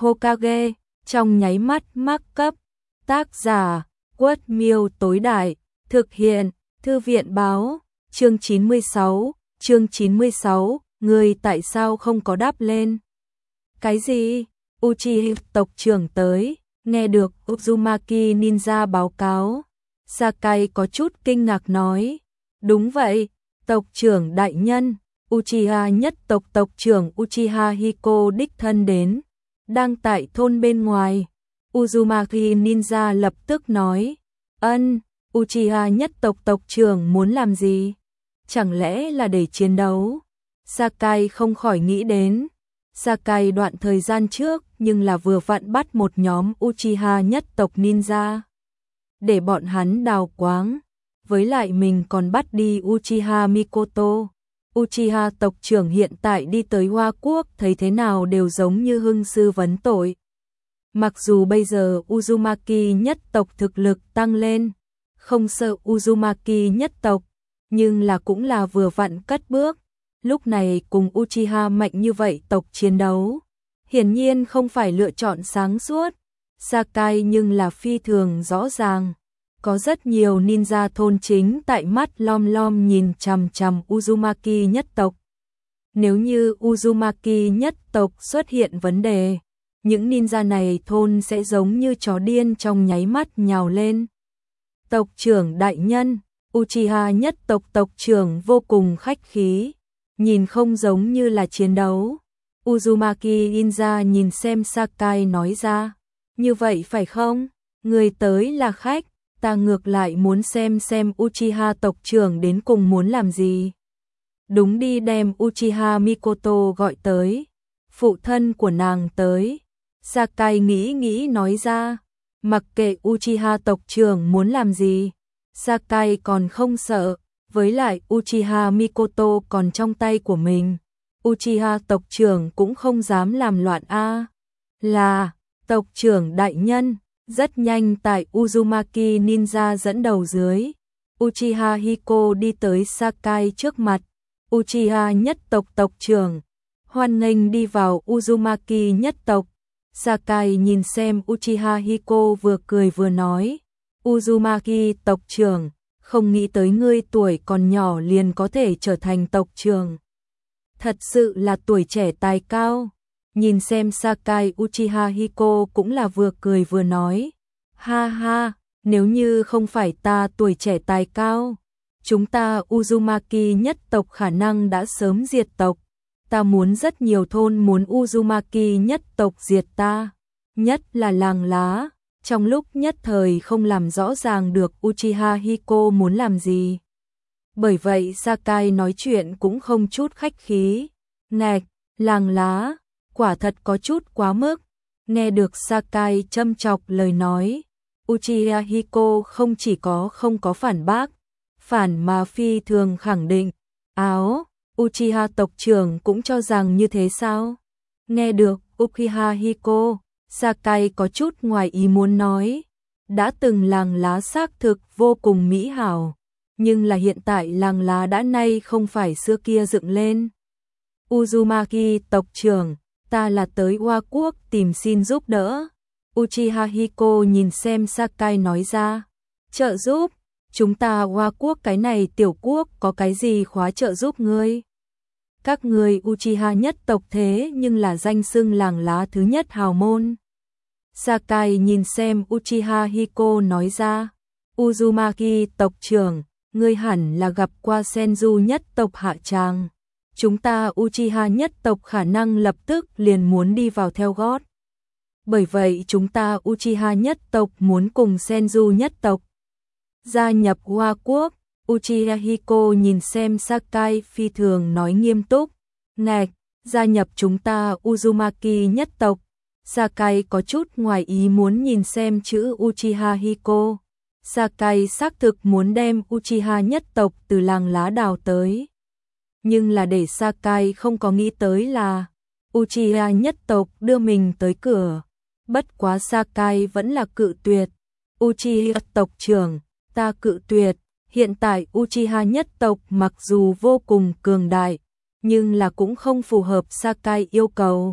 Hokage, trong nháy mắt mắc cấp. Tác giả, Quất Miêu tối đại, thực hiện, Thư viện báo, chương 96, người tại sao không có đáp lên. Cái gì? Uchiha tộc trưởng tới, nghe được Uzumaki Ninja báo cáo. Sakai có chút kinh ngạc nói, đúng vậy, tộc trưởng đại nhân, Uchiha nhất tộc tộc trưởng Uchiha Hiko đích thân đến, đang tại thôn bên ngoài. Uzumaki Ninja lập tức nói, Uchiha nhất tộc tộc trưởng muốn làm gì? Chẳng lẽ là để chiến đấu? Sakai không khỏi nghĩ đến. Sakai đoạn thời gian trước nhưng là vừa vặn bắt một nhóm Uchiha nhất tộc ninja. Để bọn hắn đào quáng. Với lại mình còn bắt đi Uchiha Mikoto. Uchiha tộc trưởng hiện tại đi tới Hoa Quốc thấy thế nào đều giống như hưng sư vấn tội. Mặc dù bây giờ Uzumaki nhất tộc thực lực tăng lên, không sợ Uzumaki nhất tộc, nhưng là cũng là vừa vặn cất bước. Lúc này cùng Uchiha mạnh như vậy tộc chiến đấu, hiển nhiên không phải lựa chọn sáng suốt. Sakai nhưng là phi thường rõ ràng, có rất nhiều ninja thôn chính tại mắt lom lom nhìn chằm chằm Uzumaki nhất tộc. Nếu như Uzumaki nhất tộc xuất hiện vấn đề, những ninja này thôn sẽ giống như chó điên trong nháy mắt nhào lên. Tộc trưởng đại nhân, Uchiha nhất tộc tộc trưởng vô cùng khách khí, nhìn không giống như là chiến đấu. Uzumaki Ninja nhìn xem Sakai nói ra, như vậy phải không? Người tới là khách, ta ngược lại muốn xem Uchiha tộc trưởng đến cùng muốn làm gì. Đúng đi, đem Uchiha Mikoto gọi tới, phụ thân của nàng tới. Sakai nghĩ nói ra, mặc kệ Uchiha tộc trưởng muốn làm gì, Sakai còn không sợ, với lại Uchiha Mikoto còn trong tay của mình, Uchiha tộc trưởng cũng không dám làm loạn a. Là, tộc trưởng đại nhân. Rất nhanh tại Uzumaki Ninja dẫn đầu dưới, Uchiha Hiko đi tới Sakai trước mặt. Uchiha nhất tộc tộc trưởng, hoan nghênh đi vào Uzumaki nhất tộc. Sakai nhìn xem Uchiha Hiko vừa cười vừa nói, Uzumaki tộc trưởng, không nghĩ tới ngươi tuổi còn nhỏ liền có thể trở thành tộc trưởng. Thật sự là tuổi trẻ tài cao. Nhìn xem Sakai, Uchiha Hiko cũng là vừa cười vừa nói, ha ha, nếu như không phải ta tuổi trẻ tài cao, chúng ta Uzumaki nhất tộc khả năng đã sớm diệt tộc. Ta muốn rất nhiều thôn muốn Uzumaki nhất tộc diệt ta, nhất là làng lá. Trong lúc nhất thời không làm rõ ràng được Uchiha Hiko muốn làm gì. Bởi vậy Sakai nói chuyện cũng không chút khách khí. Ngạch, làng lá, quả thật có chút quá mức. Nghe được Sakai châm chọc lời nói, Uchiha Hiko không chỉ không có phản bác, phản mà phi thường khẳng định. Áo, Uchiha tộc trưởng cũng cho rằng như thế sao? Nghe được Uchiha Hiko, Sakai có chút ngoài ý muốn nói, đã từng làng lá xác thực vô cùng mỹ hảo, nhưng là hiện tại làng lá đã nay không phải xưa kia dựng lên. Uzumaki tộc trưởng, ta là tới Hoa Quốc tìm xin giúp đỡ. Uchiha Hiko nhìn xem Sakai nói ra, trợ giúp, chúng ta Hoa Quốc cái này tiểu quốc có cái gì khóa trợ giúp ngươi? Các ngươi Uchiha nhất tộc thế nhưng là danh xưng làng lá thứ nhất hào môn. Sakai nhìn xem Uchiha Hiko nói ra, Uzumaki tộc trưởng, ngươi hẳn là gặp qua Senju nhất tộc hạ tràng. Chúng ta Uchiha nhất tộc khả năng lập tức liền muốn đi vào theo gót. Bởi vậy chúng ta Uchiha nhất tộc muốn cùng Senju nhất tộc gia nhập Hoa Quốc. Uchiha Hiko nhìn xem Sakai phi thường nói nghiêm túc, ngạch, gia nhập chúng ta Uzumaki nhất tộc. Sakai có chút ngoài ý muốn nhìn xem chữ Uchiha Hiko. Sakai xác thực muốn đem Uchiha nhất tộc từ làng lá đào tới. Nhưng là để Sakai không có nghĩ tới là Uchiha nhất tộc đưa mình tới cửa. Bất quá Sakai vẫn là cự tuyệt. Uchiha tộc trưởng, ta cự tuyệt. Hiện tại Uchiha nhất tộc mặc dù vô cùng cường đại, nhưng là cũng không phù hợp Sakai yêu cầu.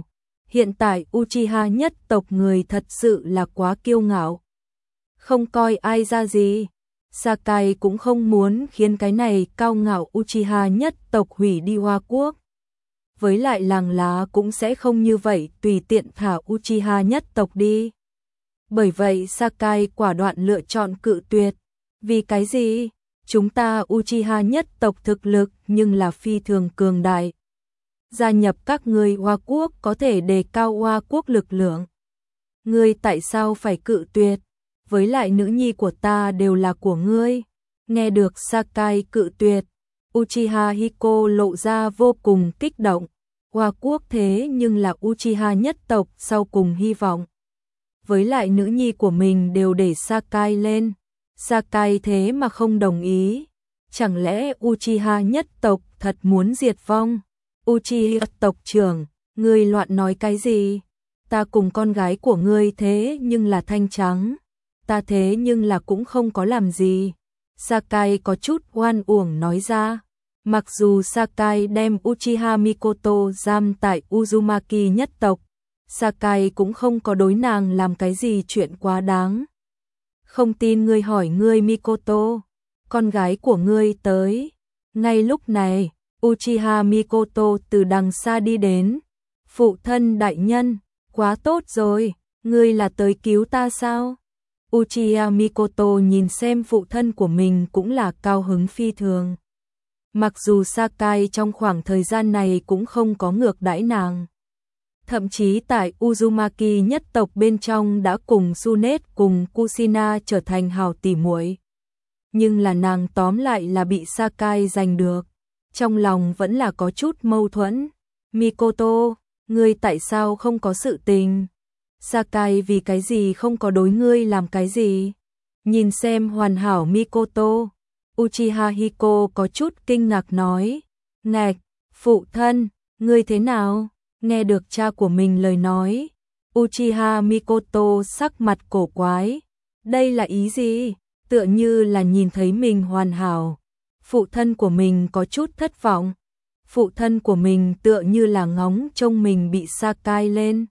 Hiện tại Uchiha nhất tộc người thật sự là quá kiêu ngạo. Không coi ai ra gì. Sakai cũng không muốn khiến cái này cao ngạo Uchiha nhất tộc hủy đi Hoa Quốc. Với lại làng lá cũng sẽ không như vậy tùy tiện thả Uchiha nhất tộc đi. Bởi vậy Sakai quả đoạn lựa chọn cự tuyệt. Vì cái gì? Chúng ta Uchiha nhất tộc thực lực nhưng là phi thường cường đại. Gia nhập các ngươi Hoa Quốc có thể đề cao Hoa Quốc lực lượng. Ngươi tại sao phải cự tuyệt? Với lại nữ nhi của ta đều là của ngươi. Nghe được Sakai cự tuyệt, Uchiha Hiko lộ ra vô cùng kích động. Hoa Quốc thế nhưng là Uchiha nhất tộc sau cùng hy vọng. Với lại nữ nhi của mình đều để Sakai lên. Sakai thế mà không đồng ý. Chẳng lẽ Uchiha nhất tộc thật muốn diệt vong? Uchiha tộc trưởng, ngươi loạn nói cái gì? Ta cùng con gái của ngươi thế nhưng là thanh trắng. Ta thế nhưng là cũng không có làm gì. Sakai có chút oan uổng nói ra. Mặc dù Sakai đem Uchiha Mikoto giam tại Uzumaki nhất tộc, Sakai cũng không có đối nàng làm cái gì chuyện quá đáng. Không tin ngươi hỏi ngươi Mikoto, con gái của ngươi tới. Ngay lúc này, Uchiha Mikoto từ đằng xa đi đến. Phụ thân đại nhân, quá tốt rồi, ngươi là tới cứu ta sao? Uchiha Mikoto nhìn xem phụ thân của mình cũng là cao hứng phi thường. Mặc dù Sakai trong khoảng thời gian này cũng không có ngược đãi nàng. Thậm chí tại Uzumaki nhất tộc bên trong đã cùng Sunet cùng Kushina trở thành hảo tỉ muội. Nhưng là nàng tóm lại là bị Sakai giành được. Trong lòng vẫn là có chút mâu thuẫn. Mikoto, ngươi tại sao không có sự tình? Sakai vì cái gì không có đối ngươi làm cái gì? Nhìn xem hoàn hảo Mikoto. Uchiha Hiko có chút kinh ngạc nói. Ngạch, phụ thân, ngươi thế nào? Nghe được cha của mình lời nói. Uchiha Mikoto sắc mặt cổ quái. Đây là ý gì? Tựa như là nhìn thấy mình hoàn hảo. Phụ thân của mình có chút thất vọng. Phụ thân của mình tựa như là ngóng trông mình bị Sakai lên.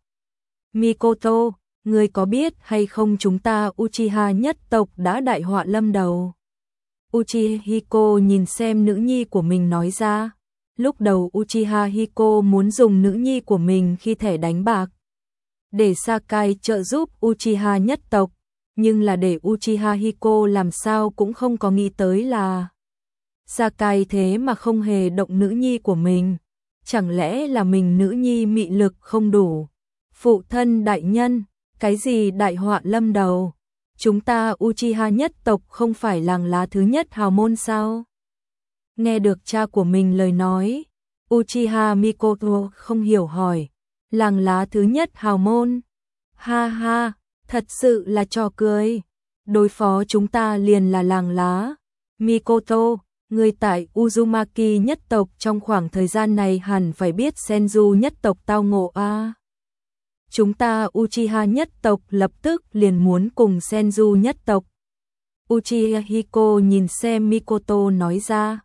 Mikoto, ngươi có biết hay không chúng ta Uchiha nhất tộc đã đại họa lâm đầu? Uchiha Hiko nhìn xem nữ nhi của mình nói ra. Lúc đầu Uchiha Hiko muốn dùng nữ nhi của mình khi thẻ đánh bạc. Để Sakai trợ giúp Uchiha nhất tộc. Nhưng là để Uchiha Hiko làm sao cũng không có nghĩ tới là Sakai thế mà không hề động nữ nhi của mình. Chẳng lẽ là mình nữ nhi mị lực không đủ? Phụ thân đại nhân, cái gì đại họa lâm đầu? Chúng ta Uchiha nhất tộc không phải làng lá thứ nhất hào môn sao? Nghe được cha của mình lời nói, Uchiha Mikoto không hiểu hỏi. Làng lá thứ nhất hào môn? Ha ha, thật sự là trò cười. Đối phó chúng ta liền là làng lá. Mikoto, người tại Uzumaki nhất tộc trong khoảng thời gian này hẳn phải biết Senju nhất tộc tao ngộ a. Chúng ta Uchiha nhất tộc lập tức liền muốn cùng Senju nhất tộc. Uchiha Hiko nhìn xem Mikoto nói ra.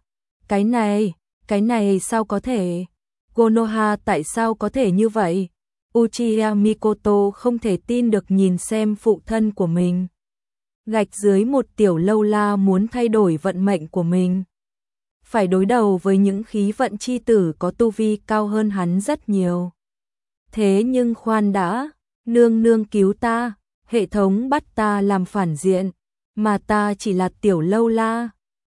Cái này sao có thể? Konoha tại sao có thể như vậy? Uchiha Mikoto không thể tin được nhìn xem phụ thân của mình. Gạch dưới một tiểu lâu la muốn thay đổi vận mệnh của mình. Phải đối đầu với những khí vận chi tử có tu vi cao hơn hắn rất nhiều. Thế nhưng khoan đã, nương nương cứu ta, hệ thống bắt ta làm phản diện, mà ta chỉ là tiểu lâu la,